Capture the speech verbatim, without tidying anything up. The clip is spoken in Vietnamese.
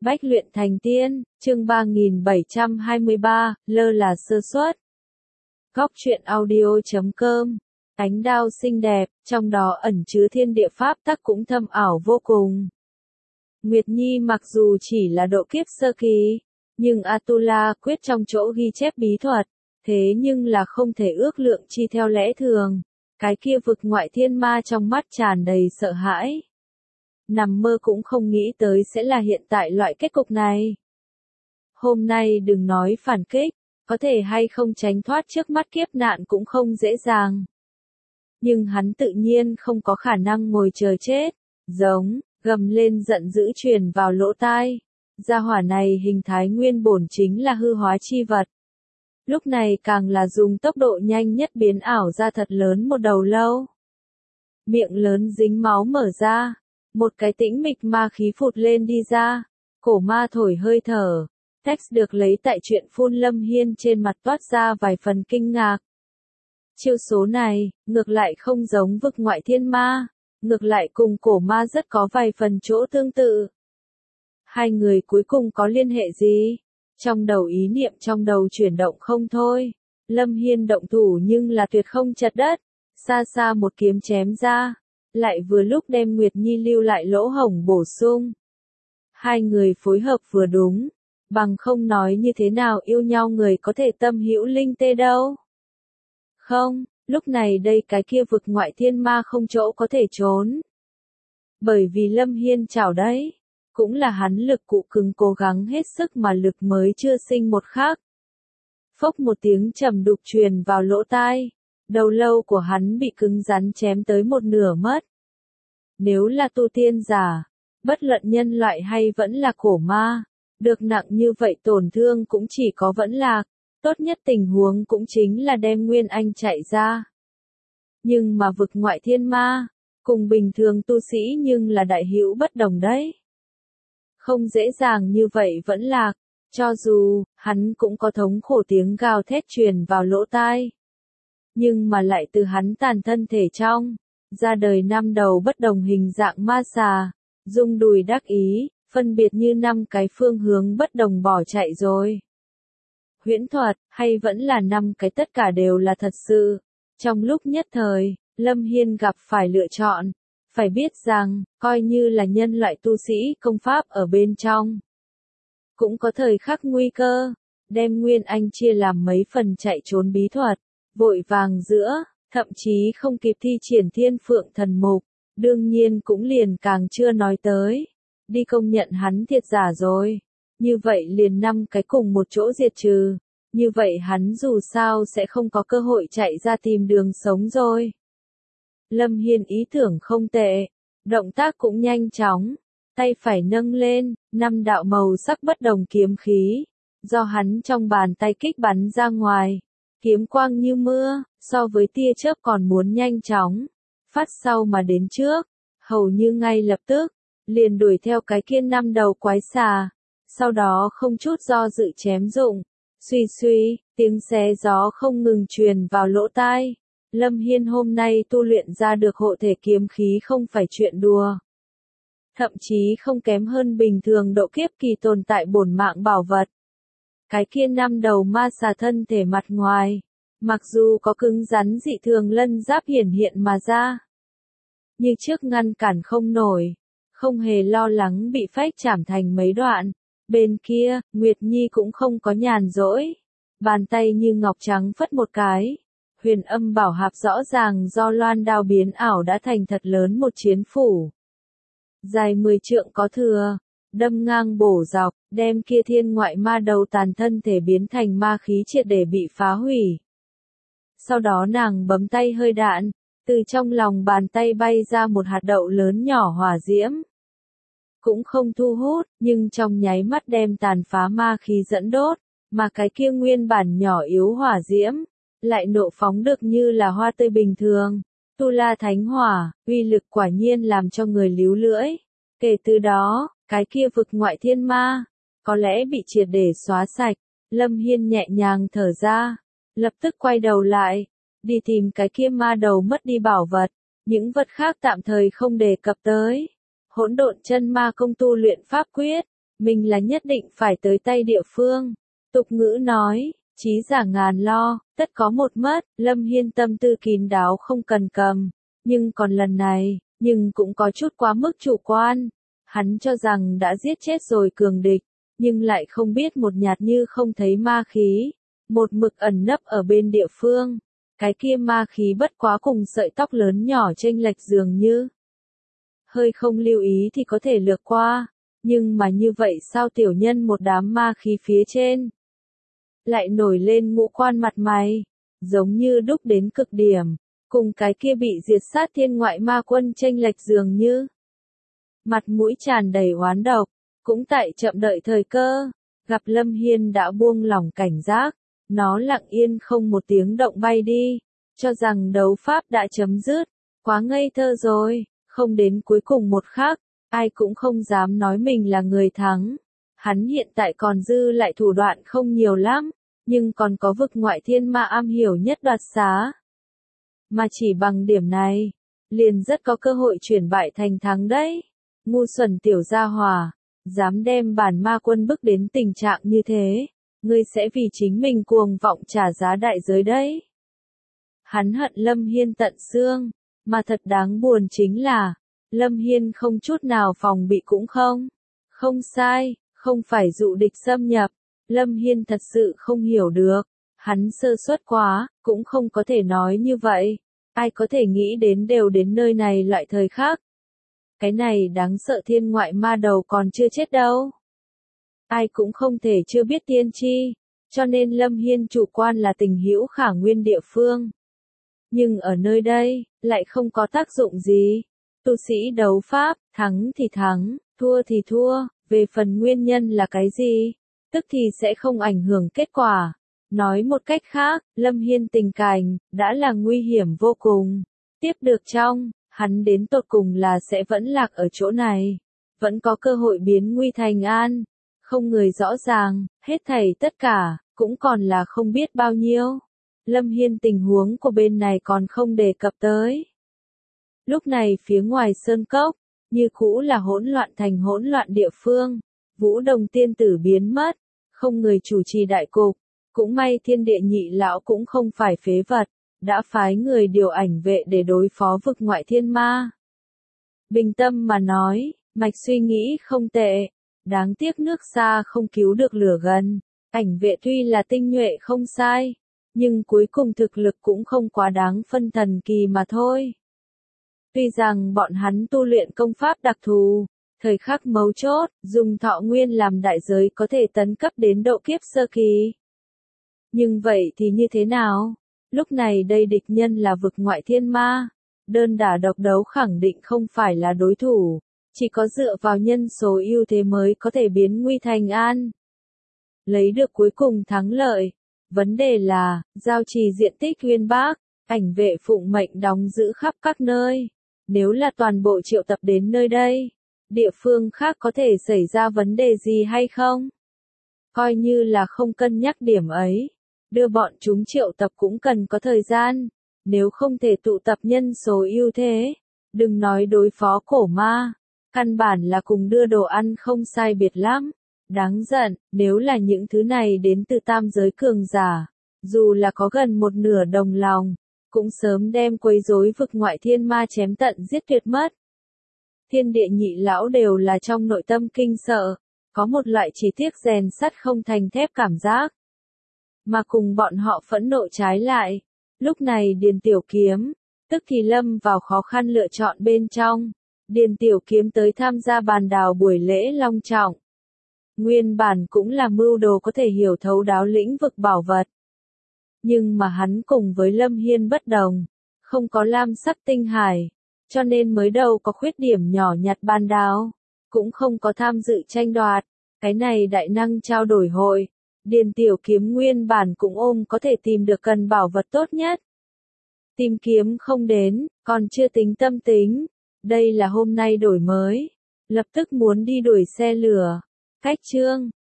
Bách luyện thành tiên, chương ba nghìn bảy trăm hai mươi ba, lơ là sơ suất. Góc truyện audio chấm com. Ánh đao xinh đẹp, trong đó ẩn chứa thiên địa pháp tắc cũng thâm ảo vô cùng. Nguyệt Nhi mặc dù chỉ là độ kiếp sơ kỳ, nhưng Atula quyết trong chỗ ghi chép bí thuật, thế nhưng là không thể ước lượng chi theo lẽ thường. Cái kia vực ngoại thiên ma trong mắt tràn đầy sợ hãi. Nằm mơ cũng không nghĩ tới sẽ là hiện tại loại kết cục này. Hôm nay đừng nói phản kích, có thể hay không tránh thoát trước mắt kiếp nạn cũng không dễ dàng. Nhưng hắn tự nhiên không có khả năng ngồi chờ chết, giống, gầm lên giận dữ truyền vào lỗ tai. Gia hỏa này hình thái nguyên bổn chính là hư hóa chi vật. Lúc này càng là dùng tốc độ nhanh nhất biến ảo ra thật lớn một đầu lâu. Miệng lớn dính máu mở ra. Một cái tĩnh mịch ma khí phụt lên đi ra, cổ ma thổi hơi thở, text được lấy tại chuyện phun Lâm Hiên trên mặt toát ra vài phần kinh ngạc. Chiêu số này, ngược lại không giống vực ngoại thiên ma, ngược lại cùng cổ ma rất có vài phần chỗ tương tự. Hai người cuối cùng có liên hệ gì? Trong đầu ý niệm trong đầu chuyển động không thôi, Lâm Hiên động thủ nhưng là tuyệt không chật đất, xa xa một kiếm chém ra. Lại vừa lúc đem Nguyệt Nhi lưu lại lỗ hổng bổ sung. Hai người phối hợp vừa đúng, bằng không nói như thế nào yêu nhau người có thể tâm hữu linh tê đâu. Không, lúc này đây cái kia vực ngoại thiên ma không chỗ có thể trốn. Bởi vì Lâm Hiên chảo đấy, cũng là hắn lực cụ cứng cố gắng hết sức mà lực mới chưa sinh một khắc. Phốc một tiếng trầm đục truyền vào lỗ tai. Đầu lâu của hắn bị cứng rắn chém tới một nửa mất. Nếu là tu tiên giả, bất luận nhân loại hay vẫn là cổ ma, được nặng như vậy tổn thương cũng chỉ có vẫn lạc, tốt nhất tình huống cũng chính là đem Nguyên Anh chạy ra. Nhưng mà vực ngoại thiên ma, cùng bình thường tu sĩ nhưng là đại hữu bất đồng đấy. Không dễ dàng như vậy vẫn lạc, cho dù, hắn cũng có thống khổ tiếng gào thét truyền vào lỗ tai. Nhưng mà lại từ hắn tàn thân thể trong, ra đời năm đầu bất đồng hình dạng ma xà, rung đùi đắc ý, phân biệt như năm cái phương hướng bất đồng bỏ chạy rồi. Huyễn thuật, hay vẫn là năm cái tất cả đều là thật sự. Trong lúc nhất thời, Lâm Hiên gặp phải lựa chọn, phải biết rằng, coi như là nhân loại tu sĩ công pháp ở bên trong. Cũng có thời khắc nguy cơ, đem Nguyên Anh chia làm mấy phần chạy trốn bí thuật. Vội vàng giữa, thậm chí không kịp thi triển thiên phượng thần mục, đương nhiên cũng liền càng chưa nói tới. Đi công nhận hắn thiệt giả rồi. Như vậy liền năm cái cùng một chỗ diệt trừ. Như vậy hắn dù sao sẽ không có cơ hội chạy ra tìm đường sống rồi. Lâm Hiên ý tưởng không tệ. Động tác cũng nhanh chóng. Tay phải nâng lên, năm đạo màu sắc bất đồng kiếm khí. Do hắn trong bàn tay kích bắn ra ngoài. Kiếm quang như mưa, so với tia chớp còn muốn nhanh chóng, phát sau mà đến trước, hầu như ngay lập tức, liền đuổi theo cái kia năm đầu quái xà, sau đó không chút do dự chém dụng, suy suy, tiếng xé gió không ngừng truyền vào lỗ tai. Lâm Hiên hôm nay tu luyện ra được hộ thể kiếm khí không phải chuyện đùa. Thậm chí không kém hơn bình thường độ kiếp kỳ tồn tại bổn mạng bảo vật. Cái kia năm đầu ma xà thân thể mặt ngoài, mặc dù có cứng rắn dị thường lân giáp hiển hiện mà ra. Như trước ngăn cản không nổi, không hề lo lắng bị phách chảm thành mấy đoạn. Bên kia, Nguyệt Nhi cũng không có nhàn rỗi. Bàn tay như ngọc trắng phất một cái. Huyền âm bảo hạp rõ ràng do loan đao biến ảo đã thành thật lớn một chiến phủ. Dài mười trượng có thừa. Đâm ngang bổ dọc, đem kia thiên ngoại ma đầu tàn thân thể biến thành ma khí triệt để bị phá hủy. Sau đó nàng bấm tay hơi đạn, từ trong lòng bàn tay bay ra một hạt đậu lớn nhỏ hỏa diễm. Cũng không thu hút, nhưng trong nháy mắt đem tàn phá ma khí dẫn đốt, mà cái kia nguyên bản nhỏ yếu hỏa diễm, lại nộ phóng được như là hoa tươi bình thường. Tu La Thánh Hỏa, uy lực quả nhiên làm cho người líu lưỡi. Kể từ đó, cái kia vực ngoại thiên ma, có lẽ bị triệt để xóa sạch. Lâm Hiên nhẹ nhàng thở ra, lập tức quay đầu lại, đi tìm cái kia ma đầu mất đi bảo vật, những vật khác tạm thời không đề cập tới. Hỗn độn chân ma công tu luyện pháp quyết, mình là nhất định phải tới tay địa phương. Tục ngữ nói, chí giả ngàn lo, tất có một mất, Lâm Hiên tâm tư kín đáo không cần cầm. Nhưng còn lần này, nhưng cũng có chút quá mức chủ quan. Hắn cho rằng đã giết chết rồi cường địch, nhưng lại không biết một nhạt như không thấy ma khí. Một mực ẩn nấp ở bên địa phương. Cái kia ma khí bất quá cùng sợi tóc lớn nhỏ chênh lệch dường như. Hơi không lưu ý thì có thể lược qua. Nhưng mà như vậy sao tiểu nhân một đám ma khí phía trên. Lại nổi lên ngũ quan mặt mày. Giống như đúc đến cực điểm. Cùng cái kia bị diệt sát thiên ngoại ma quân chênh lệch dường như. Mặt mũi tràn đầy oán độc. Cũng tại chậm đợi thời cơ. Gặp Lâm Hiên đã buông lỏng cảnh giác. Nó lặng yên không một tiếng động bay đi. Cho rằng đấu pháp đã chấm dứt. Quá ngây thơ rồi. Không đến cuối cùng một khắc. Ai cũng không dám nói mình là người thắng. Hắn hiện tại còn dư lại thủ đoạn không nhiều lắm. Nhưng còn có vực ngoại thiên ma am hiểu nhất đoạt xá. Mà chỉ bằng điểm này. Liền rất có cơ hội chuyển bại thành thắng đấy. Ngu xuẩn tiểu gia hỏa. Dám đem bản ma quân bức đến tình trạng như thế. Ngươi sẽ vì chính mình cuồng vọng trả giá đại giới đấy. Hắn hận Lâm Hiên tận xương. Mà thật đáng buồn chính là. Lâm Hiên không chút nào phòng bị cũng không. Không sai, không phải dụ địch xâm nhập. Lâm Hiên thật sự không hiểu được. Hắn sơ suất quá, cũng không có thể nói như vậy. Ai có thể nghĩ đến đều đến nơi này loại thời khắc. Cái này đáng sợ thiên ngoại ma đầu còn chưa chết đâu. Ai cũng không thể chưa biết tiên tri. Cho nên Lâm Hiên chủ quan là tình hữu khả nguyên địa phương. Nhưng ở nơi đây, lại không có tác dụng gì. Tu sĩ đấu pháp, thắng thì thắng, thua thì thua, về phần nguyên nhân là cái gì, tức thì sẽ không ảnh hưởng kết quả. Nói một cách khác, Lâm Hiên tình cảnh, đã là nguy hiểm vô cùng. Tiếp được trong, hắn đến tột cùng là sẽ vẫn lạc ở chỗ này. Vẫn có cơ hội biến nguy thành an. Không người rõ ràng, hết thảy tất cả, cũng còn là không biết bao nhiêu. Lâm Hiên tình huống của bên này còn không đề cập tới. Lúc này phía ngoài sơn cốc, như cũ là hỗn loạn thành hỗn loạn địa phương. Vũ Đồng tiên tử biến mất, không người chủ trì đại cục. Cũng may thiên địa nhị lão cũng không phải phế vật, đã phái người điều ảnh vệ để đối phó vực ngoại thiên ma. Bình tâm mà nói, mạch suy nghĩ không tệ. Đáng tiếc nước xa không cứu được lửa gần. Ảnh vệ tuy là tinh nhuệ không sai, nhưng cuối cùng thực lực cũng không quá đáng phân thần kỳ mà thôi. Tuy rằng bọn hắn tu luyện công pháp đặc thù, thời khắc mấu chốt, dùng thọ nguyên làm đại giới có thể tấn cấp đến độ kiếp sơ kỳ. Nhưng vậy thì như thế nào? Lúc này đây địch nhân là vực ngoại thiên ma. Đơn đả độc đấu khẳng định không phải là đối thủ. Chỉ có dựa vào nhân số ưu thế mới có thể biến nguy thành an. Lấy được cuối cùng thắng lợi. Vấn đề là, giao trì diện tích uyên bác, ảnh vệ phụng mệnh đóng giữ khắp các nơi. Nếu là toàn bộ triệu tập đến nơi đây, địa phương khác có thể xảy ra vấn đề gì hay không? Coi như là không cân nhắc điểm ấy. Đưa bọn chúng triệu tập cũng cần có thời gian. Nếu không thể tụ tập nhân số ưu thế, đừng nói đối phó cổ ma. Căn bản là cùng đưa đồ ăn không sai biệt lắm. Đáng giận, nếu là những thứ này đến từ tam giới cường giả, dù là có gần một nửa đồng lòng, cũng sớm đem quấy rối vực ngoại thiên ma chém tận giết tuyệt mất. Thiên địa nhị lão đều là trong nội tâm kinh sợ, có một loại chỉ tiếc rèn sắt không thành thép cảm giác. Mà cùng bọn họ phẫn nộ trái lại, lúc này Điền Tiểu Kiếm, tức thì lâm vào khó khăn lựa chọn bên trong. Điền Tiểu Kiếm tới tham gia bàn đào buổi lễ long trọng. Nguyên bản cũng là mưu đồ có thể hiểu thấu đáo lĩnh vực bảo vật. Nhưng mà hắn cùng với Lâm Hiên bất đồng, không có lam sắc tinh hải, cho nên mới đầu có khuyết điểm nhỏ nhặt ban đào, cũng không có tham dự tranh đoạt. Cái này đại năng trao đổi hội, Điền Tiểu Kiếm nguyên bản cũng ôm có thể tìm được cần bảo vật tốt nhất. Tìm kiếm không đến, còn chưa tính tâm tính. Đây là hôm nay đổi mới, lập tức muốn đi đuổi xe lửa. Cách chương